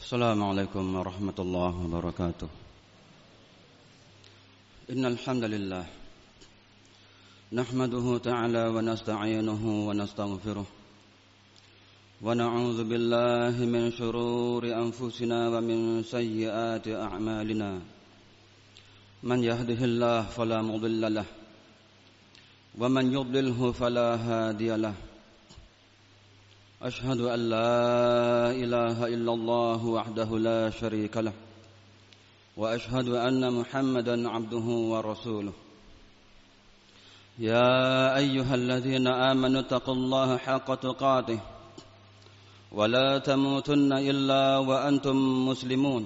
Assalamualaikum warahmatullahi wabarakatuh. Innal hamdalillah nahmaduhu ta'ala wa nasta'inuhu wa nastaghfiruh wa na'udzu billahi min shururi anfusina wa min sayyiati a'malina. Man yahdihillahu fala mudilla lahu wa man yudlilhu fala hadiya lahu. أشهد أن لا إله إلا الله وحده لا شريك له وأشهد أن محمدا عبده ورسوله. يا أيها الذين آمنوا اتقوا الله حق تقاته ولا تموتن إلا وأنتم مسلمون.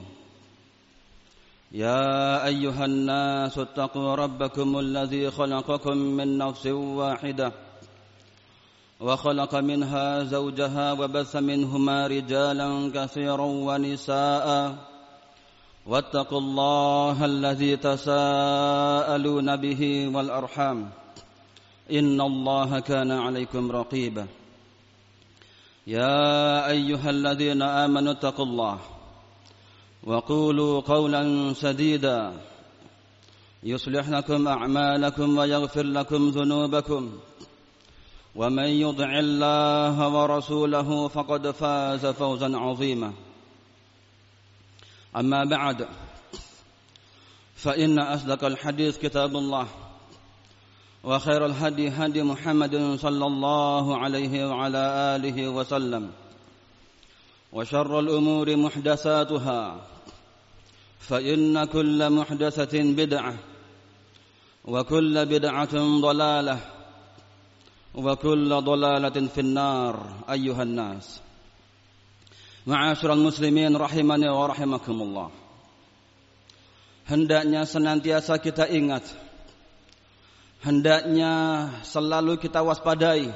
يا أيها الناس اتقوا ربكم الذي خلقكم من نفس واحدة وخلق منها زوجها وبث منهما رجالا كثيرا ونساء واتقوا الله الذي تساءلون به والأرحام إن الله كان عليكم رقيبا. يا أيها الذين آمنوا اتقوا الله وقولوا قولا سديدا يصلح لكم أعمالكم ويغفر لكم ذنوبكم ومن يطع الله ورسوله فقد فاز فوزا عظيما. أما بعد فإن أصدق الحديث كتاب الله وخير الهدي هدي محمد صلى الله عليه وعلى آله وسلم وشر الأمور محدثاتها فإن كل محدثة بدعة وكل بدعة ضلالة وكل ضلالة في النار أيها الناس. Ma'asyiral muslimin rahimani wa rahimakumullah. Hendaknya senantiasa kita ingat, hendaknya selalu kita waspadai,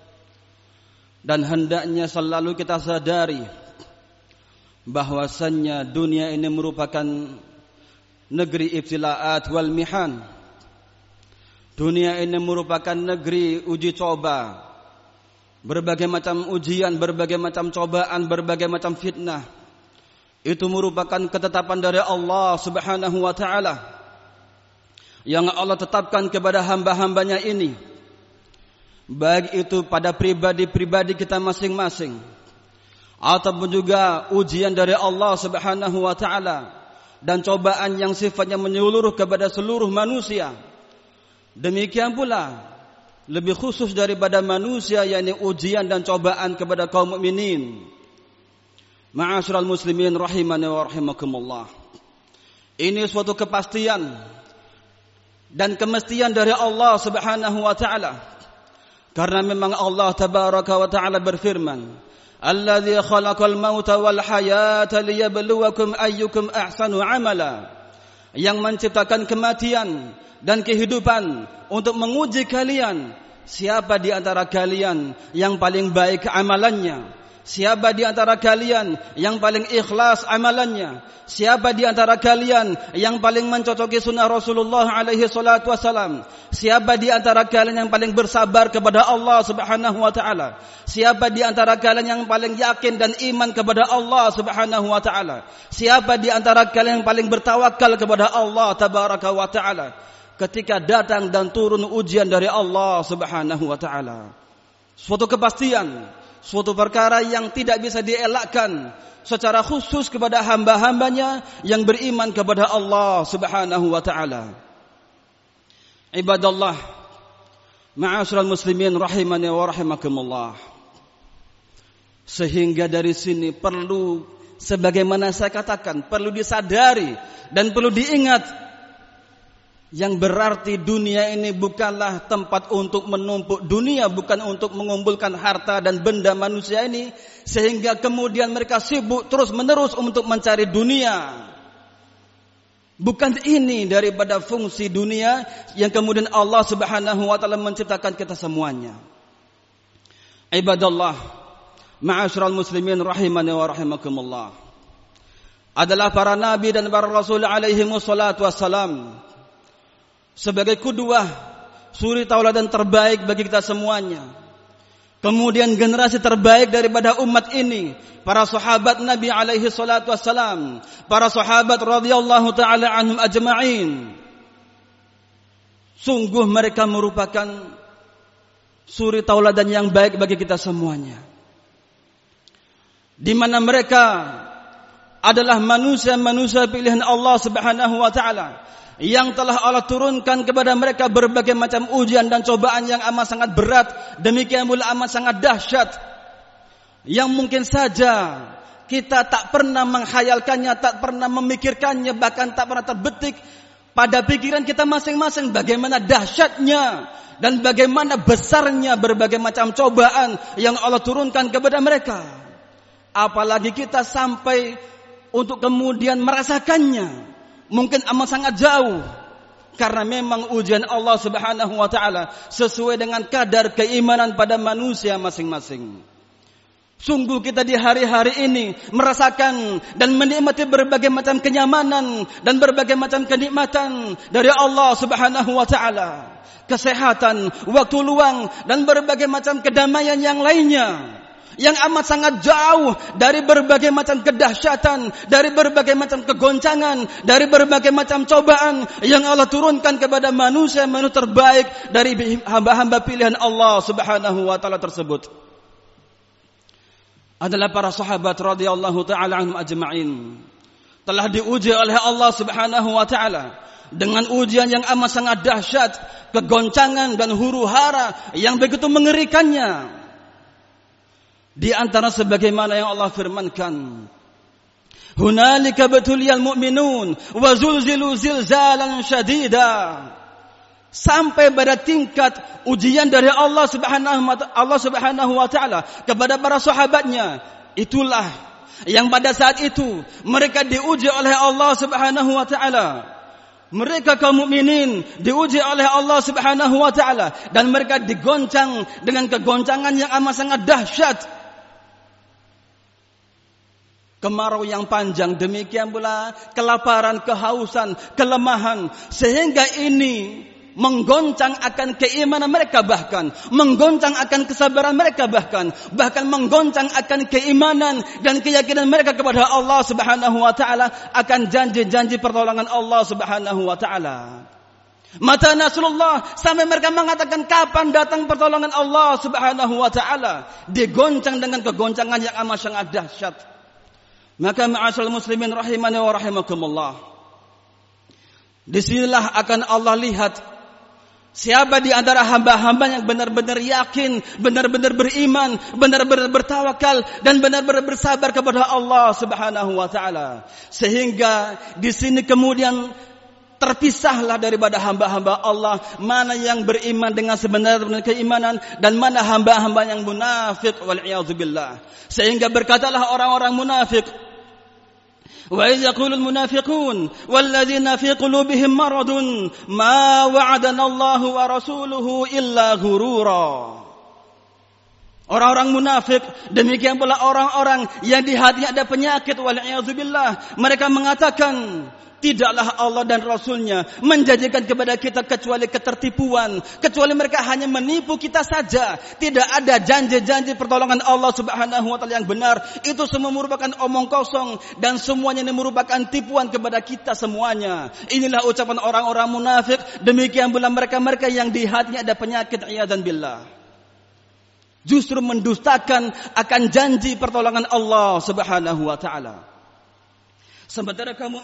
dan hendaknya selalu kita sadari bahwasannya dunia ini merupakan negeri ibtilaat wal mihan. Dunia ini merupakan negeri uji coba, berbagai macam ujian, berbagai macam cobaan, berbagai macam fitnah. Itu merupakan ketetapan dari Allah Subhanahu wa ta'ala yang Allah tetapkan kepada hamba-hambanya ini, baik itu pada pribadi-pribadi kita masing-masing ataupun juga ujian dari Allah Subhanahu wa ta'ala dan cobaan yang sifatnya menyeluruh kepada seluruh manusia. Demikian pula lebih khusus daripada manusia, yakni ujian dan cobaan kepada kaum mukminin. Ma'asyiral muslimin rahimani wa rahimakumullah. Ini suatu kepastian dan kemestian dari Allah Subhanahu wa ta'ala. Karena memang Allah tabaraka wa ta'ala berfirman, "Alladzi khalaqal mauta wal hayata liyabluwakum ayyukum ahsanu amala." Yang menciptakan kematian dan kehidupan untuk menguji kalian, siapa di antara kalian yang paling baik amalannya, siapa di antara kalian yang paling ikhlas amalannya, siapa di antara kalian yang paling mencocoki sunnah Rasulullah alaihi salatu wasalam, siapa di antara kalian yang paling bersabar kepada Allah Subhanahu wa ta'ala, siapa di antara kalian yang paling yakin dan iman kepada Allah Subhanahu wa ta'ala, siapa di antara kalian yang paling bertawakal kepada Allah tabaraka wa ta'ala ketika datang dan turun ujian dari Allah Subhanahu wa ta'ala. Suatu kepastian, suatu perkara yang tidak bisa dielakkan secara khusus kepada hamba-hambanya yang beriman kepada Allah Subhanahu wa ta'ala. Ibadallah, ma'asyiral muslimin rahimani wa rahimakumullah. Sehingga dari sini perlu, sebagaimana saya katakan, perlu disadari dan perlu diingat, yang berarti dunia ini bukanlah tempat untuk menumpuk dunia, bukan untuk mengumpulkan harta dan benda manusia ini, sehingga kemudian mereka sibuk terus menerus untuk mencari dunia. Bukan ini daripada fungsi dunia yang kemudian Allah Subhanahu wa ta'ala menciptakan kita semuanya. Ibadallah, ma'asyiral muslimin rahimani wa rahimakumullah, adalah para nabi dan para rasul alaihi wassalatu wassalam sebagai kuduah, suri tauladan terbaik bagi kita semuanya. Kemudian generasi terbaik daripada umat ini, para sahabat Nabi alaihi salatu wassalam, para sahabat radhiyallahu ta'ala anhum ajma'in. Sungguh mereka merupakan suri tauladan yang baik bagi kita semuanya. Di mana mereka adalah manusia-manusia pilihan Allah Subhanahu wa taala yang telah Allah turunkan kepada mereka berbagai macam ujian dan cobaan yang amat sangat berat, demikian pula amat sangat dahsyat, yang mungkin saja kita tak pernah menghayalkannya, tak pernah memikirkannya, bahkan tak pernah terbetik pada pikiran kita masing-masing bagaimana dahsyatnya dan bagaimana besarnya berbagai macam cobaan yang Allah turunkan kepada mereka. Apalagi kita sampai untuk kemudian merasakannya, mungkin amat sangat jauh, karena memang ujian Allah Subhanahu wa taala sesuai dengan kadar keimanan pada manusia masing-masing. Sungguh kita di hari-hari ini merasakan dan menikmati berbagai macam kenyamanan dan berbagai macam kenikmatan dari Allah Subhanahu wa taala. Kesehatan, waktu luang dan berbagai macam kedamaian yang lainnya, yang amat sangat jauh dari berbagai macam kedahsyatan, dari berbagai macam kegoncangan, dari berbagai macam cobaan yang Allah turunkan kepada manusia terbaik dari hamba-hamba pilihan Allah Subhanahu wa taala tersebut. Adalah para sahabat radhiyallahu taala anhum ajma'in. Telah diuji oleh Allah Subhanahu wa taala dengan ujian yang amat sangat dahsyat, kegoncangan dan huru-hara yang begitu mengerikannya. Di antara sebagaimana yang Allah firmankan, hunalika batuliyal mu'minun wa zulzilu zilzalan syadida. Sampai pada tingkat ujian dari Allah Subhanahu wa taala kepada para sahabatnya. Itulah yang pada saat itu mereka diuji oleh Allah Subhanahu wa taala. Mereka kaum mukminin diuji oleh Allah Subhanahu wa taala dan mereka digoncang dengan kegoncangan yang amat sangat dahsyat. Kemarau yang panjang, demikian pula kelaparan, kehausan, kelemahan, sehingga ini menggoncang akan keimanan mereka, bahkan menggoncang akan kesabaran mereka, bahkan menggoncang akan keimanan dan keyakinan mereka kepada Allah Subhanahu wa taala, akan janji-janji pertolongan Allah Subhanahu wa taala. Mata nasrullah, sampai mereka mengatakan kapan datang pertolongan Allah Subhanahu wa taala, digoncang dengan kegoncangan yang amat sangat dahsyat. Maka ma'asyiral muslimin rahimani wa rahimakumullah, disinilah akan Allah lihat siapa di antara hamba-hamba yang benar-benar yakin, benar-benar beriman, benar-benar bertawakal dan benar-benar bersabar kepada Allah Subhanahu wa taala. Sehingga di sini kemudian terpisahlah daripada hamba-hamba Allah mana yang beriman dengan sebenarnya keimanan dan mana hamba-hamba yang munafik, wal iyadzubillah. Sehingga berkatalah orang-orang munafik, wa idh yaqulul munafiqun walladzina fi qulubihim maradun ma wa'adana Allahu wa rasuluhu illa ghurura. Orang-orang munafik, demikian pula orang-orang yang di hatinya ada penyakit, wal iyadzubillah, mereka mengatakan tidaklah Allah dan Rasulnya menjanjikan kepada kita kecuali ketertipuan, kecuali mereka hanya menipu kita saja. Tidak ada janji-janji pertolongan Allah Subhanahu wa taala yang benar. Itu semua merupakan omong kosong dan semuanya ini merupakan tipuan kepada kita semuanya. Inilah ucapan orang-orang munafik, demikian pula mereka-mereka yang di hatinya ada penyakit, iyadzan billah, justru mendustakan akan janji pertolongan Allah Subhanahu wa taala. Sementara kaum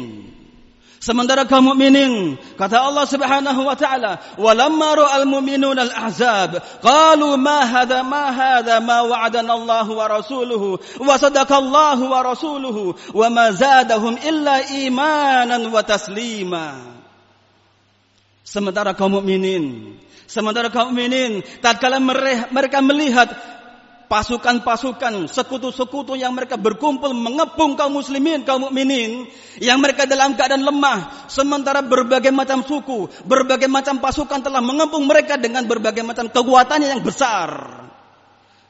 mukminin, kata Allah Subhanahu wa taala, walamma ra'al mu'minuna al-ahzab qalu ma hadha ma wa'adana Allah wa rasuluhu wa sadaqallahu wa rasuluhu wa ma zadahum illa imanan wa taslima. Sementara kaum mukminin tatkala mereka melihat pasukan-pasukan, sekutu-sekutu yang mereka berkumpul mengepung kaum muslimin, kaum mukminin yang mereka dalam keadaan lemah, sementara berbagai macam suku, berbagai macam pasukan telah mengepung mereka dengan berbagai macam kekuatannya yang besar.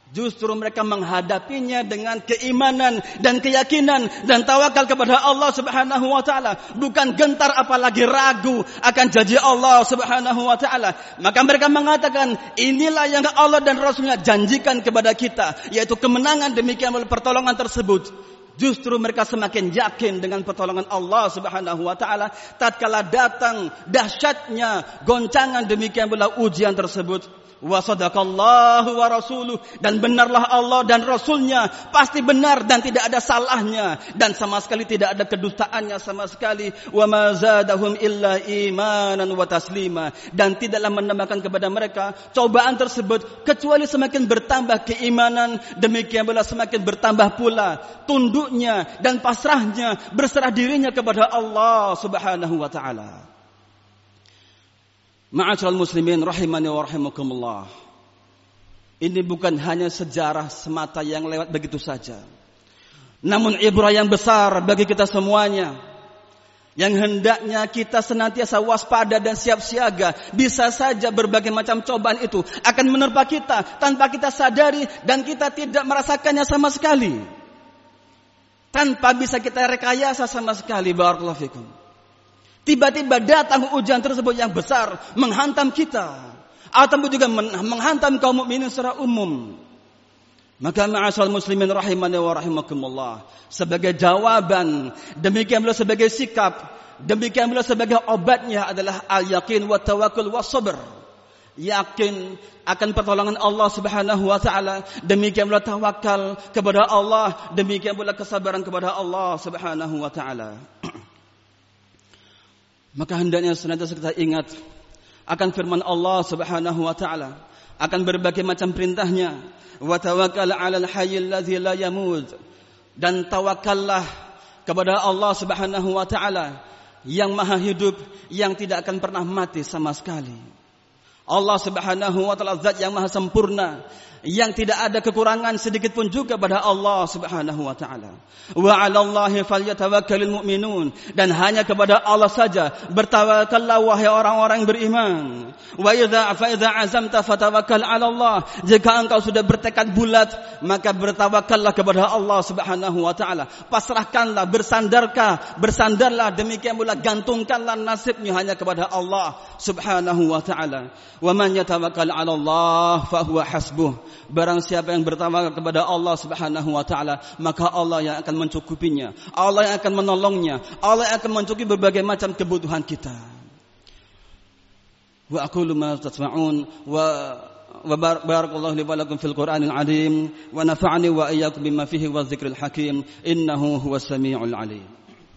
Justru mereka menghadapinya dengan keimanan dan keyakinan dan tawakal kepada Allah Subhanahu wa taala, bukan gentar apalagi ragu akan janji Allah Subhanahu wa taala. Maka mereka mengatakan, inilah yang Allah dan Rasulnya janjikan kepada kita, yaitu kemenangan, demikian pula pertolongan tersebut. Justru mereka semakin yakin dengan pertolongan Allah Subhanahu wa taala tatkala datang dahsyatnya goncangan, demikian pula ujian tersebut. Wa sadaqallahu wa rasuluh, dan benarlah Allah dan Rasulnya, pasti benar dan tidak ada salahnya, dan sama sekali tidak ada kedustaannya sama sekali. Wa ma zadahum illa imanan wa taslima, dan tidaklah menambahkan kepada mereka cobaan tersebut kecuali semakin bertambah keimanan, demikian pula semakin bertambah pula tunduknya dan pasrahnya, berserah dirinya kepada Allah Subhanahu wa taala. Ma'asyiral muslimin rahimani wa rahimakumullah. Ini bukan hanya sejarah semata yang lewat begitu saja, namun ibrah yang besar bagi kita semuanya, yang hendaknya kita senantiasa waspada dan siap siaga. Bisa saja berbagai macam cobaan itu akan menerpa kita tanpa kita sadari, dan kita tidak merasakannya sama sekali, tanpa bisa kita rekayasa sama sekali. Barakallahu fikum. Tiba-tiba datang ujian tersebut yang besar menghantam kita, atau juga menghantam kaum mukminin secara umum. Maka ma'asyiral muslimin rahimani wa rahimakumullah, sebagai jawaban, demikian pula sebagai sikap, demikian pula sebagai obatnya adalah al-yaqin wa tawakkul wa sabr. Yakin akan pertolongan Allah Subhanahu wa taala, demikian pula tawakal kepada Allah, demikian pula kesabaran kepada Allah Subhanahu wa taala. Maka hendaknya senantiasa kita ingat akan firman Allah Subhanahu wa taala, akan berbagai macam perintahnya. Wa tawakkal 'alal hayyil ladzi la yamut, dan tawakallah kepada Allah Subhanahu wa taala yang maha hidup, yang tidak akan pernah mati sama sekali. Allah Subhanahu wa taala zat yang maha sempurna, yang tidak ada kekurangan sedikit pun juga pada Allah Subhanahu wa taala. Wa 'alallahi falyatawakkalul mu'minun, dan hanya kepada Allah saja bertawakallah wahai orang-orang yang beriman. Wa idza azamta fatawakkal 'alallah, jika engkau sudah bertekad bulat maka bertawakallah kepada Allah Subhanahu wa taala. Pasrahkanlah, bersandarlah, demikian pula gantungkanlah nasibnya hanya kepada Allah Subhanahu wa taala. Wa man yatawakkal 'alallah fa huwa hasbuh, barang siapa yang bertawakal kepada Allah Subhanahu wa taala, maka Allah yang akan mencukupinya, Allah yang akan menolongnya, Allah yang akan mencukupi berbagai macam kebutuhan kita. Wa aqulu ma tasma'un wa barakallahu li wa lakum fil Qur'anil 'azim wa nafa'ani wa iyyakum bima fihi wa dzikril hakim innahu huwas samiul 'alim.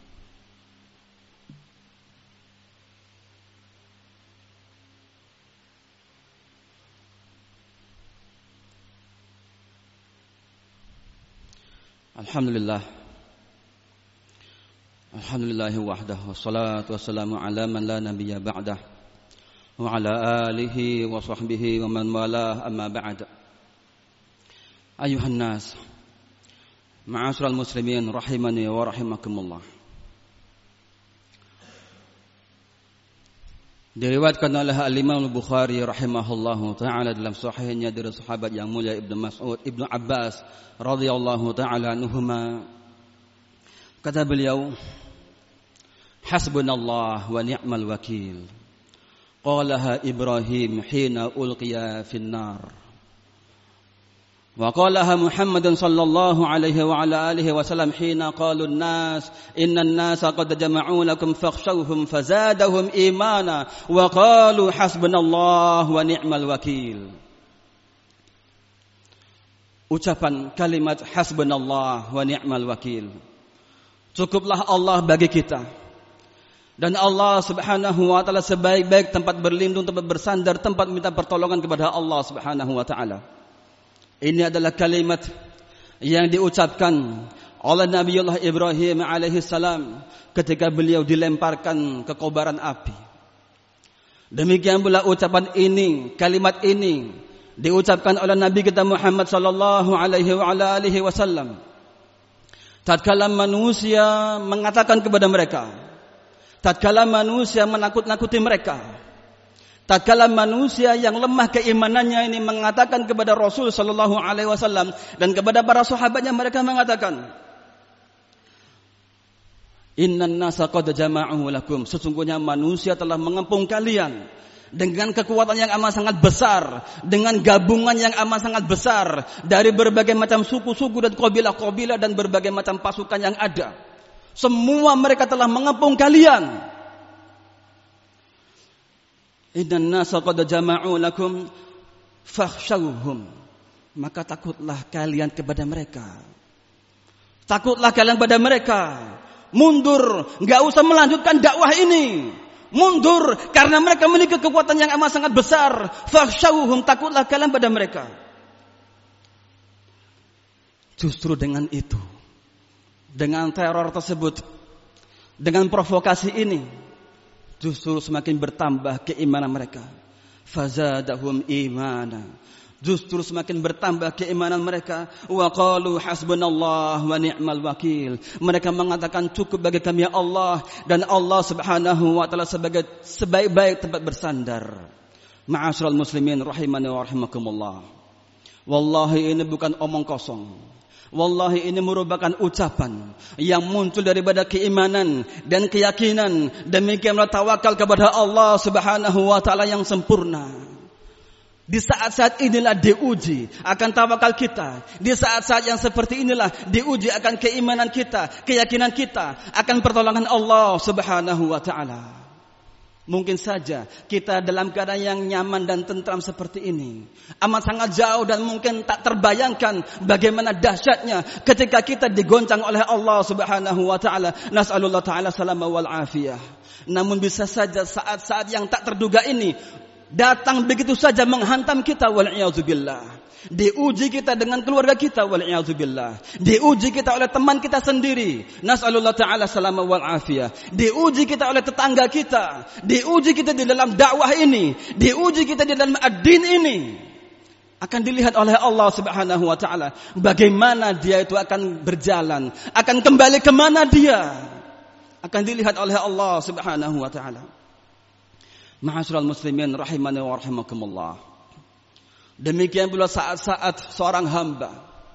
Alhamdulillah wahdahu wassalatu wassalamu ala man la nabiyya ba'dah wa ala alihi wa sahbihi wa man walah, amma ba'd. Ayuhan nas, ma'asyiral muslimin rahimani wa rahimakumullah. Diriwayatkan oleh Al-Imam Al-Bukhari rahimahullahu ta'ala dalam sahihnya dari sahabat yang mulia Ibnu Mas'ud, Ibnu Abbas radhiyallahu ta'ala anhuma, kata beliau, hasbunallah wa ni'mal wakil, qalaha Ibrahim hina ulqiya fin nar, wa qalaha Muhammadun sallallahu alaihi wa ala alihi wasallam hina qalu an-nas innan nasa qad jama'u lakum fakhshawhum fazadahum imana wa qalu hasbunallah wa ni'mal wakil. Ucapan kalimat hasbunallah wa ni'mal wakil, cukuplah Allah bagi kita, dan Allah Subhanahu wa taala sebaik-baik tempat berlindung, tempat bersandar, tempat minta pertolongan kepada Allah Subhanahu wa taala. Ini adalah kalimat yang diucapkan oleh Nabiullah Ibrahim alaihi salam ketika beliau dilemparkan ke kobaran api. Demikian pula ucapan ini, kalimat ini diucapkan oleh Nabi kita Muhammad sallallahu alaihi wa ala alihi wasallam tatkala manusia mengatakan kepada mereka, tatkala manusia menakut-nakuti mereka, Tatkala manusia yang lemah keimanannya ini mengatakan kepada Rasul sallallahu alaihi wasallam dan kepada para sahabatnya, mereka mengatakan, "Innan nasa qad jama'u lakum." Sesungguhnya manusia telah mengepung kalian dengan kekuatan yang amat sangat besar, dengan gabungan yang amat sangat besar dari berbagai macam suku-suku dan kabilah-kabilah dan berbagai macam pasukan yang ada. Semua mereka telah mengepung kalian. Innan nasa qad jama'u lakum fakhshawhum. Maka takutlah kalian kepada mereka. Takutlah kalian kepada mereka. Mundur, enggak usah melanjutkan dakwah ini. Mundur karena mereka memiliki kekuatan yang amat sangat besar. Fakhshawhum, takutlah kalian pada mereka. Justru dengan itu, dengan teror tersebut, dengan provokasi ini, justru semakin bertambah keimanan mereka. Fazadahum imana. Justru semakin bertambah keimanan mereka. Wa qalu hasbunallah wa ni'mal wakil. Mereka mengatakan cukup bagi kami ya Allah, dan Allah Subhanahu wa taala sebagai sebaik-baik tempat bersandar. Ma'asyiral muslimin rahimani wa rahimakumullah. Wallahi ini bukan omong kosong. Wallahi ini merupakan ucapan yang muncul daripada keimanan dan keyakinan. Demikianlah tawakal kepada Allah Subhanahu wa taala yang sempurna. Di saat-saat inilah diuji akan tawakal kita. Di saat-saat yang seperti inilah diuji akan keimanan kita, keyakinan kita akan pertolongan Allah Subhanahu wa taala. Mungkin saja kita dalam keadaan yang nyaman dan tentram seperti ini, amat sangat jauh dan mungkin tak terbayangkan bagaimana dahsyatnya ketika kita digoncang oleh Allah Subhanahu wa taala. Nas'alullah taala salama wal afiyah. Namun bisa saja saat-saat yang tak terduga ini datang begitu saja menghantam kita, wal'iyadzubillah. Diuji kita dengan keluarga kita, wal'iyadzubillah. Diuji kita oleh teman kita sendiri, nas'alullah ta'ala salama wal afiyah. Diuji kita oleh tetangga kita. Diuji kita di dalam dakwah ini. Diuji kita di dalam ad-din ini. Akan dilihat oleh Allah Subhanahu wa ta'ala bagaimana dia itu akan berjalan, akan kembali kemana dia, akan dilihat oleh Allah Subhanahu wa ta'ala. Ma'asyiral muslimin rahimani wa rahimakumullah. Demikian pula saat-saat seorang hamba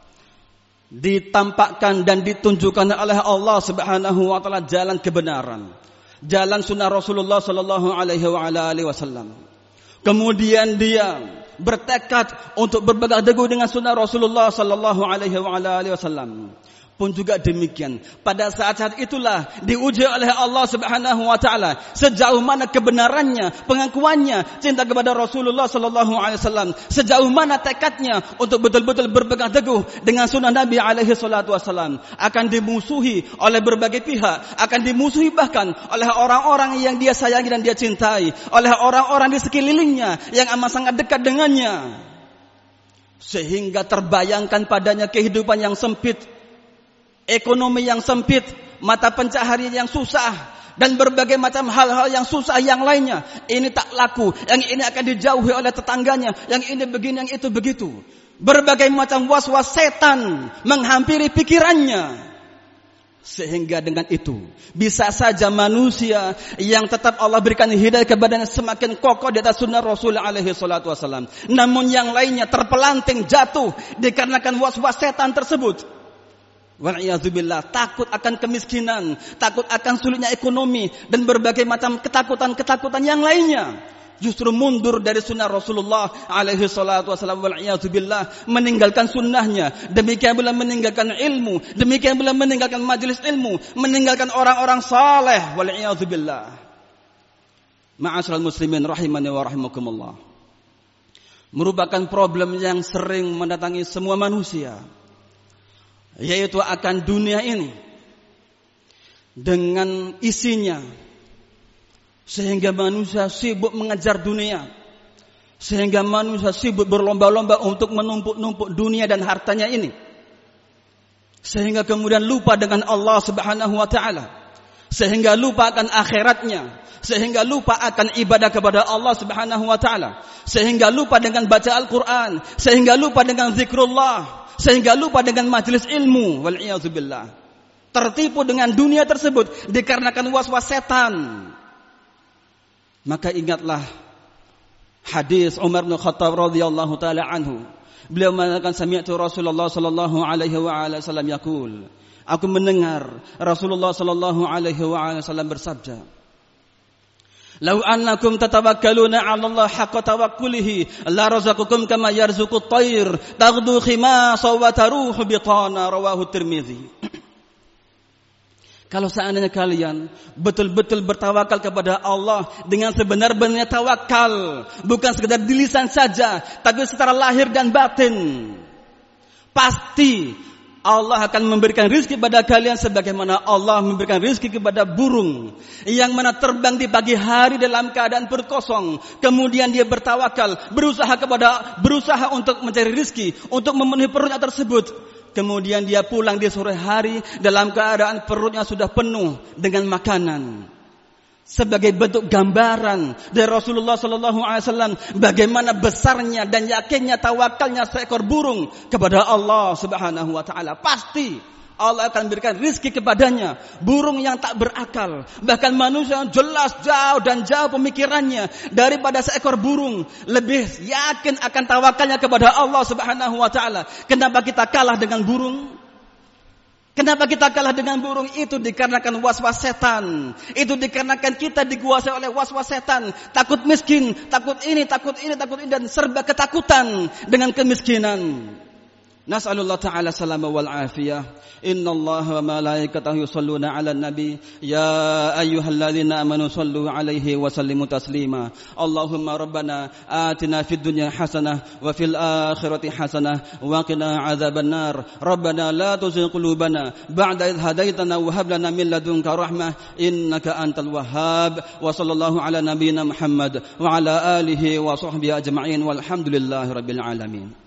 ditampakkan dan ditunjukkan oleh Allah Subhanahu wa taala jalan kebenaran, jalan sunnah Rasulullah sallallahu alaihi wasallam. Kemudian dia bertekad untuk berpegang teguh dengan sunnah Rasulullah sallallahu alaihi wasallam. Pun juga demikian, pada saat-saat itulah diuji oleh Allah Subhanahu wa taala sejauh mana kebenarannya, pengakuannya cinta kepada Rasulullah sallallahu alaihi wasallam, sejauh mana tekadnya untuk betul-betul berpegang teguh dengan sunnah Nabi alaihi salatu wasallam. Akan dimusuhi oleh berbagai pihak, akan dimusuhi bahkan oleh orang-orang yang dia sayangi dan dia cintai, oleh orang-orang di sekelilingnya yang amat sangat dekat dengannya, sehingga terbayangkan padanya kehidupan yang sempit, ekonomi yang sempit, mata pencaharian yang susah, dan berbagai macam hal-hal yang susah yang lainnya. Ini tak laku, yang ini akan dijauhi oleh tetangganya, yang ini begini, yang itu begitu. Berbagai macam was-was setan menghampiri pikirannya. Sehingga dengan itu bisa saja manusia yang tetap Allah berikan hidayah kepadanya semakin kokoh di atas sunnah Rasul alaihi salatu wasallam. Namun yang lainnya terpelanting jatuh dikarenakan was-was setan tersebut. Wal'iyadzubillah, takut akan kemiskinan, takut akan sulitnya ekonomi, dan berbagai macam ketakutan-ketakutan yang lainnya. Justru mundur dari sunnah Rasulullah alaihi salatu wasallam, wal'iyadzubillah, meninggalkan sunnahnya. Demikian pula meninggalkan ilmu, demikian pula meninggalkan majelis ilmu, meninggalkan orang-orang saleh, wal'iyadzubillah. Ma'asyiral muslimin rahimani wa rahimakumullah. Merupakan problem yang sering mendatangi semua manusia, yaitu akan dunia ini dengan isinya, sehingga manusia sibuk mengejar dunia, sehingga manusia sibuk berlomba-lomba untuk menumpuk-numpuk dunia dan hartanya ini, sehingga kemudian lupa dengan Allah Subhanahu wa taala, sehingga lupa akan akhiratnya, sehingga lupa akan ibadah kepada Allah Subhanahu wa taala, sehingga lupa dengan baca Al-Qur'an, sehingga lupa dengan zikrullah, sehingga lupa dengan majelis ilmu, wal'iyadzubillah. Tertipu dengan dunia tersebut dikarenakan was-was setan. Maka ingatlah Hadis Umar bin Khattab radhiyallahu taala anhu. Beliau mengatakan sami'tu Rasulullah sallallahu alaihi wasallam yaqul. Aku mendengar Rasulullah sallallahu alaihi wasallam bersabda, "Lau annakum tatawakkaluna 'ala Allah haqqa tawakkulihi la razaqakum kama yarzuqut tayr taghdu khimasa wa taruhu bitana." Rawahu Tirmizi. Kalau seandainya kalian betul-betul bertawakal kepada Allah dengan sebenar-benarnya tawakal, bukan sekedar di lisan saja, tapi secara lahir dan batin, pasti Allah akan memberikan rizki pada kalian sebagaimana Allah memberikan rizki kepada burung yang mana terbang di pagi hari dalam keadaan perut kosong. Kemudian dia bertawakal, berusaha untuk mencari rizki, untuk memenuhi perutnya tersebut. Kemudian dia pulang di sore hari dalam keadaan perutnya sudah penuh dengan makanan. Sebagai bentuk gambaran dari Rasulullah SAW bagaimana besarnya dan yakinnya tawakalnya seekor burung kepada Allah Subhanahu wa taala. Pasti Allah akan berikan rizki kepadanya. Burung yang tak berakal, bahkan manusia yang jelas jauh pemikirannya daripada seekor burung, lebih yakin akan tawakalnya kepada Allah Subhanahu wa taala. Kenapa kita kalah dengan burung? Kenapa kita kalah dengan burung? Itu dikarenakan was-was setan. Itu dikarenakan kita dikuasai oleh was-was setan. Takut miskin, takut ini, dan serba ketakutan dengan kemiskinan. Nas'alullah ta'ala salama wal afiyah. Inna Allah wa malaikatahu yusalluna ala nabi. Ya ayyuhalladzina amanu sallu alaihi wa sallimu taslima. Allahumma rabbana atina fid dunya hasanah wa fil akhirati hasanah wa qina adzaban nar. Rabbana la tuzigh qulubana ba'da idh hadaitana wa hab lana min ladunka rahmah innaka antal wahhab. Wa sallallahu ala nabiyyina Muhammad wa ala alihi wa sahbihi ajma'in walhamdulillahi rabbil alamin.